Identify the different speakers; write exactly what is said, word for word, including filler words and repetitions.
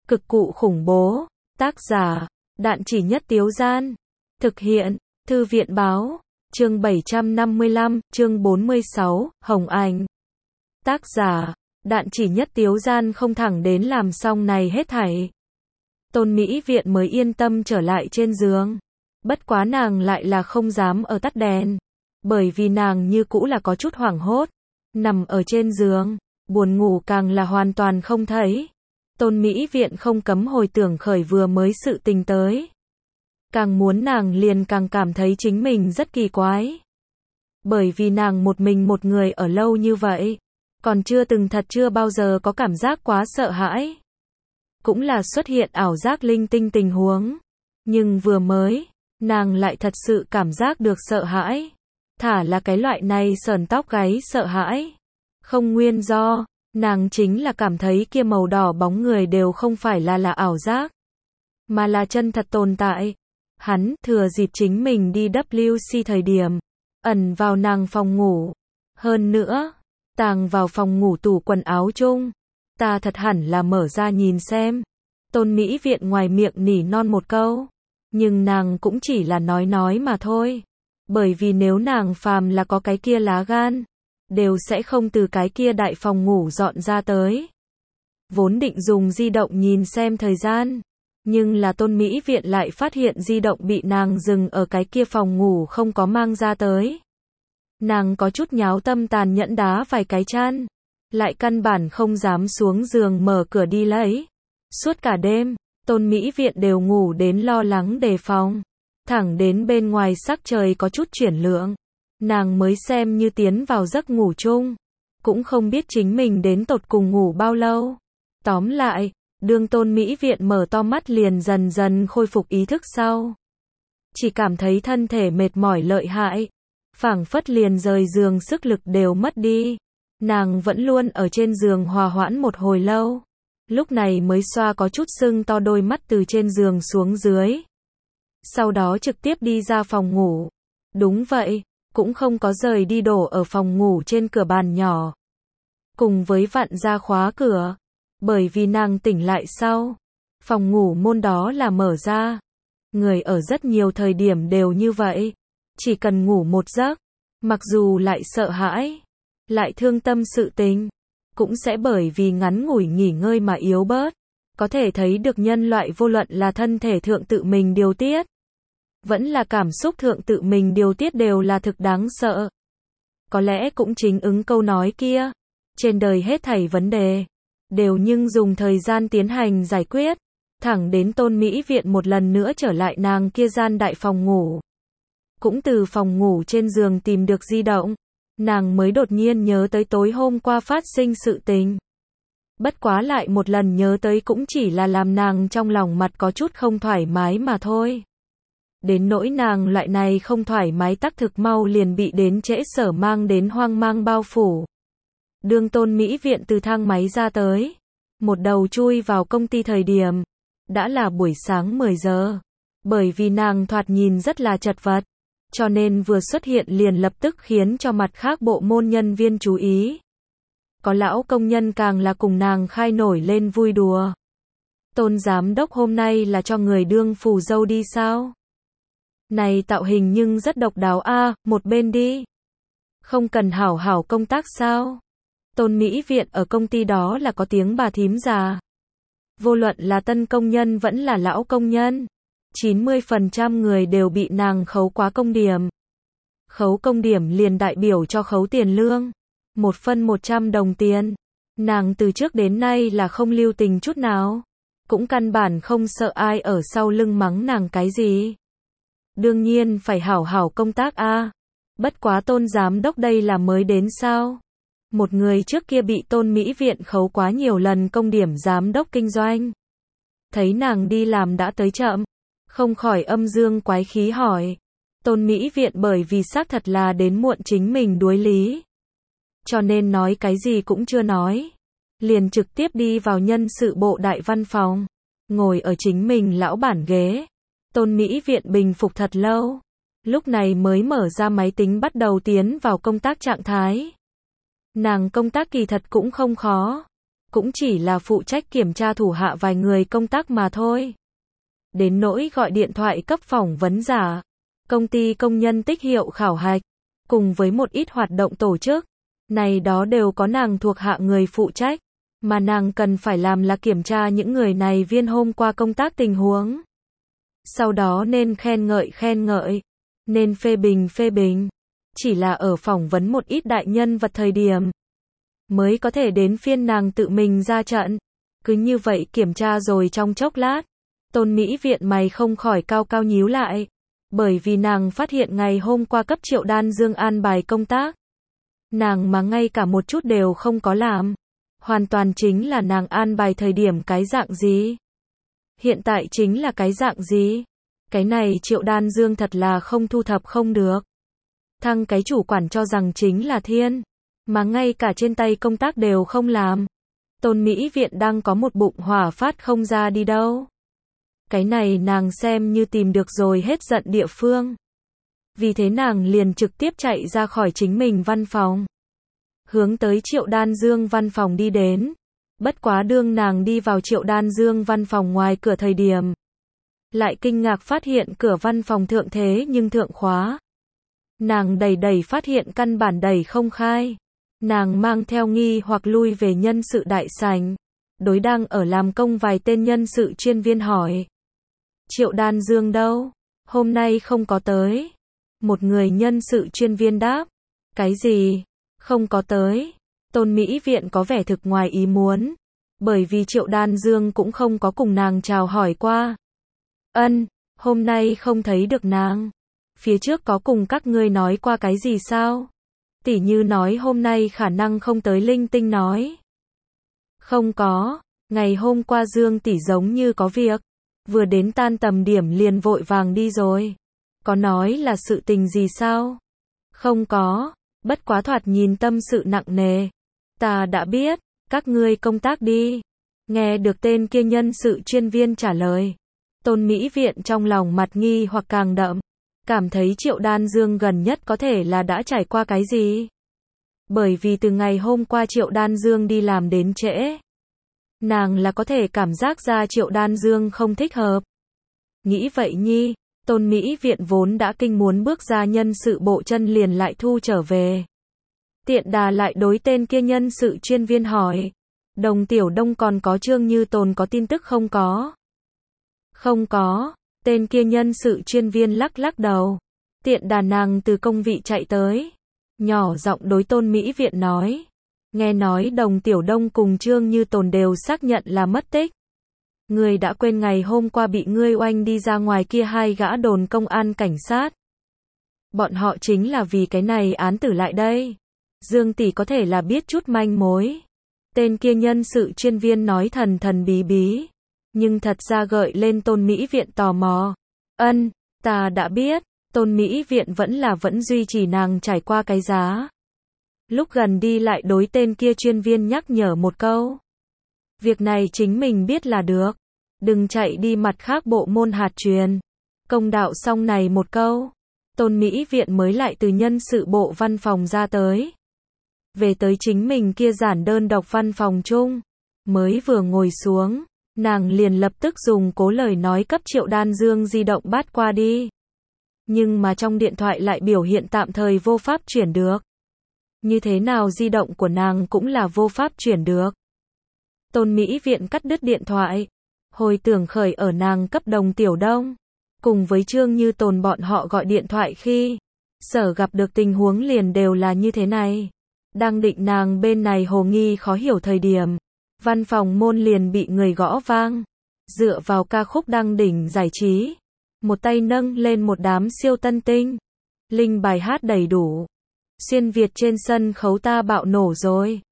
Speaker 1: Cực cụ khủng bố. Tác giả, Đạn Chỉ Nhất Tiếu Gian. Thực hiện, Thư viện Báo. Chương bảy trăm năm mươi lăm, chương bốn mươi sáu, Hồng Anh. Tác giả, Đạn Chỉ Nhất Tiếu Gian không thẳng đến làm xong này hết thảy. Tôn Mỹ Viện mới yên tâm trở lại trên giường. Bất quá nàng lại là không dám ở tắt đèn. Bởi vì nàng như cũ là có chút hoảng hốt. Nằm ở trên giường, buồn ngủ càng là hoàn toàn không thấy. Tôn Mỹ Viện không cấm hồi tưởng khởi vừa mới sự tình tới. Càng muốn nàng liền càng cảm thấy chính mình rất kỳ quái. Bởi vì nàng một mình một người ở lâu như vậy. Còn chưa từng thật chưa bao giờ có cảm giác quá sợ hãi. Cũng là xuất hiện ảo giác linh tinh tình huống. Nhưng vừa mới, nàng lại thật sự cảm giác được sợ hãi. Thả là cái loại này sờn tóc gáy sợ hãi. Không nguyên do, nàng chính là cảm thấy kia màu đỏ bóng người đều không phải là là ảo giác. Mà là chân thật tồn tại. Hắn thừa dịp chính mình đi W C thời điểm. Ẩn vào nàng phòng ngủ. Hơn nữa, tàng vào phòng ngủ tủ quần áo chung. Ta thật hẳn là mở ra nhìn xem. Tôn Mỹ Viện ngoài miệng nỉ non một câu. Nhưng nàng cũng chỉ là nói nói mà thôi. Bởi vì nếu nàng phàm là có cái kia lá gan, đều sẽ không từ cái kia đại phòng ngủ dọn ra tới. Vốn định dùng di động nhìn xem thời gian. Nhưng là Tôn Mỹ Viện lại phát hiện di động bị nàng dừng ở cái kia phòng ngủ không có mang ra tới. Nàng có chút nháo tâm tàn nhẫn đá vài cái chăn. Lại căn bản không dám xuống giường mở cửa đi lấy. Suốt cả đêm, Tôn Mỹ Viện đều ngủ đến lo lắng đề phòng. Thẳng đến bên ngoài sắc trời có chút chuyển lượng. Nàng mới xem như tiến vào giấc ngủ chung. Cũng không biết chính mình đến tột cùng ngủ bao lâu. Tóm lại, đương Tôn Mỹ Viện mở to mắt liền dần dần khôi phục ý thức sau. Chỉ cảm thấy thân thể mệt mỏi lợi hại. Phảng phất liền rời giường sức lực đều mất đi. Nàng vẫn luôn ở trên giường hòa hoãn một hồi lâu. Lúc này mới xoa có chút sưng to đôi mắt từ trên giường xuống dưới. Sau đó trực tiếp đi ra phòng ngủ. Đúng vậy, cũng không có rời đi đổ ở phòng ngủ trên cửa bàn nhỏ. Cùng với vặn ra khóa cửa. Bởi vì nàng tỉnh lại sau. Phòng ngủ môn đó là mở ra. Người ở rất nhiều thời điểm đều như vậy. Chỉ cần ngủ một giấc. Mặc dù lại sợ hãi. Lại thương tâm sự tình. Cũng sẽ bởi vì ngắn ngủi nghỉ ngơi mà yếu bớt. Có thể thấy được nhân loại vô luận là thân thể thượng tự mình điều tiết. Vẫn là cảm xúc thượng tự mình điều tiết đều là thực đáng sợ. Có lẽ cũng chính ứng câu nói kia. Trên đời hết thảy vấn đề. Đều nhưng dùng thời gian tiến hành giải quyết. Thẳng đến Tôn Mỹ Viện một lần nữa trở lại nàng kia gian đại phòng ngủ. Cũng từ phòng ngủ trên giường tìm được di động. Nàng mới đột nhiên nhớ tới tối hôm qua phát sinh sự tình. Bất quá lại một lần nhớ tới cũng chỉ là làm nàng trong lòng mặt có chút không thoải mái mà thôi. Đến nỗi nàng loại này không thoải mái tắc thực mau liền bị đến trễ sở mang đến hoang mang bao phủ. Đương Tôn Mỹ Viện từ thang máy ra tới. Một đầu chui vào công ty thời điểm. Đã là buổi sáng mười giờ. Bởi vì nàng thoạt nhìn rất là chật vật. Cho nên vừa xuất hiện liền lập tức khiến cho mặt khác bộ môn nhân viên chú ý. Có lão công nhân càng là cùng nàng khai nổi lên vui đùa. Tôn giám đốc hôm nay là cho người đương phù dâu đi sao? Này tạo hình nhưng rất độc đáo a, à, một bên đi. Không cần hảo hảo công tác sao? Tôn Mỹ Viện ở công ty đó là có tiếng bà thím già. Vô luận là tân công nhân vẫn là lão công nhân. chín mươi phần trăm người đều bị nàng khấu quá công điểm. Khấu công điểm liền đại biểu cho khấu tiền lương. Một phân một trăm đồng tiền. Nàng từ trước đến nay là không lưu tình chút nào. Cũng căn bản không sợ ai ở sau lưng mắng nàng cái gì. Đương nhiên phải hảo hảo công tác a. À. Bất quá Tôn giám đốc đây là mới đến sao? Một người trước kia bị Tôn Mỹ Viện khấu quá nhiều lần công điểm giám đốc kinh doanh. Thấy nàng đi làm đã tới chậm. Không khỏi âm dương quái khí hỏi. Tôn Mỹ Viện bởi vì xác thật là đến muộn chính mình đuối lý. Cho nên nói cái gì cũng chưa nói. Liền trực tiếp đi vào nhân sự bộ đại văn phòng. Ngồi ở chính mình lão bản ghế. Tôn Mỹ Viện bình phục thật lâu. Lúc này mới mở ra máy tính bắt đầu tiến vào công tác trạng thái. Nàng công tác kỳ thật cũng không khó. cũng chỉ là phụ trách kiểm tra thủ hạ vài người công tác mà thôi. Đến nỗi gọi điện thoại cấp phỏng vấn giả, công ty công nhân tích hiệu khảo hạch, cùng với một ít hoạt động tổ chức, này đó đều có nàng thuộc hạ người phụ trách, mà nàng cần phải làm là kiểm tra những người này viên hôm qua công tác tình huống. Sau đó nên khen ngợi khen ngợi, nên phê bình phê bình, chỉ là ở phỏng vấn một ít đại nhân vật thời điểm, mới có thể đến phiên nàng tự mình ra trận. Cứ như vậy kiểm tra rồi trong chốc lát, Tôn Mỹ Viện mày không khỏi cao cao nhíu lại, bởi vì nàng phát hiện ngày hôm qua cấp Triệu Đan Dương an bài công tác, nàng mà ngay cả một chút đều không có làm, hoàn toàn chính là nàng an bài thời điểm cái dạng gì, hiện tại chính là cái dạng gì. Cái này Triệu Đan Dương thật là không thu thập không được. Thăng cái chủ quản cho rằng chính là thiên, mà ngay cả trên tay công tác đều không làm. Tôn Mỹ Viện đang có một bụng hỏa phát không ra đi đâu. Cái này nàng xem như tìm được rồi hết giận địa phương. Vì thế nàng liền trực tiếp chạy ra khỏi chính mình văn phòng, hướng tới Triệu Đan Dương văn phòng đi đến. Bất quá đương nàng đi vào Triệu Đan Dương văn phòng ngoài cửa thời điểm, lại kinh ngạc phát hiện cửa văn phòng thượng thế nhưng thượng khóa. Nàng đẩy đẩy phát hiện căn bản đẩy không khai. Nàng mang theo nghi hoặc lui về nhân sự đại sảnh, đối đang ở làm công vài tên nhân sự chuyên viên hỏi: Triệu Đan Dương đâu? Hôm nay không có tới. Một người nhân sự chuyên viên đáp: Cái gì? Không có tới. Tôn Mỹ Viện có vẻ thực ngoài ý muốn, bởi vì Triệu Đan Dương cũng không có cùng nàng chào hỏi qua. Ân, hôm nay không thấy được nàng. Phía trước có cùng các ngươi nói qua cái gì sao? Tỉ như nói hôm nay khả năng không tới linh tinh nói. Không có, ngày hôm qua Dương tỷ giống như có việc, vừa đến tan tầm điểm liền vội vàng đi rồi. Có nói là sự tình gì sao? Không có, bất quá thoạt nhìn tâm sự nặng nề. Ta đã biết, các ngươi công tác đi. Nghe được tên kia nhân sự chuyên viên trả lời, Tôn Mỹ Viện trong lòng mặt nghi hoặc càng đậm, cảm thấy Triệu Đan Dương gần nhất có thể là đã trải qua cái gì. Bởi vì từ ngày hôm qua Triệu Đan Dương đi làm đến trễ, nàng là có thể cảm giác ra Triệu Đan Dương không thích hợp. Nghĩ vậy nhi, Tôn Mỹ Viện vốn đã kinh muốn bước ra nhân sự bộ chân liền lại thu trở về. Tiện đà lại đối tên kia nhân sự chuyên viên hỏi: Đồng Tiểu Đông còn có Trương Như Tồn có tin tức không có? Không có. Tên kia nhân sự chuyên viên lắc lắc đầu. Tiện đà nàng từ công vị chạy tới, nhỏ giọng đối Tôn Mỹ Viện nói: Nghe nói Đồng Tiểu Đông cùng Trương Như Tồn đều xác nhận là mất tích. Ngươi đã quên ngày hôm qua bị ngươi oanh đi ra ngoài kia hai gã đồn công an cảnh sát. Bọn họ chính là vì cái này án tử lại đây. Dương tỷ có thể là biết chút manh mối. Tên kia nhân sự chuyên viên nói thần thần bí bí, nhưng thật ra gợi lên Tôn Mỹ Viện tò mò. Ân, ta đã biết. Tôn Mỹ Viện vẫn là vẫn duy trì nàng trải qua cái giá. Lúc gần đi lại đối tên kia chuyên viên nhắc nhở một câu: Việc này chính mình biết là được, đừng chạy đi mặt khác bộ môn hạt truyền. Công đạo xong này một câu, Tôn Mỹ Viện mới lại từ nhân sự bộ văn phòng ra tới. Về tới chính mình kia giản đơn độc văn phòng chung, mới vừa ngồi xuống, nàng liền lập tức dùng cố lời nói cấp Triệu Đan Dương di động bắt qua đi. Nhưng mà trong điện thoại lại biểu hiện tạm thời vô pháp chuyển được. Như thế nào di động của nàng cũng là vô pháp chuyển được. Tôn Mỹ Viện cắt đứt điện thoại, hồi tưởng khởi ở nàng cấp Đồng Tiểu Đông, cùng với Trương Như Tồn bọn họ gọi điện thoại khi sở gặp được tình huống liền đều là như thế này. Đang định nàng bên này hồ nghi khó hiểu thời điểm, văn phòng môn liền bị người gõ vang. Dựa vào ca khúc đăng đỉnh giải trí, một tay nâng lên một đám siêu tân tinh, linh bài hát đầy đủ. Xuyên Việt trên sân khấu ta bạo nổ rồi.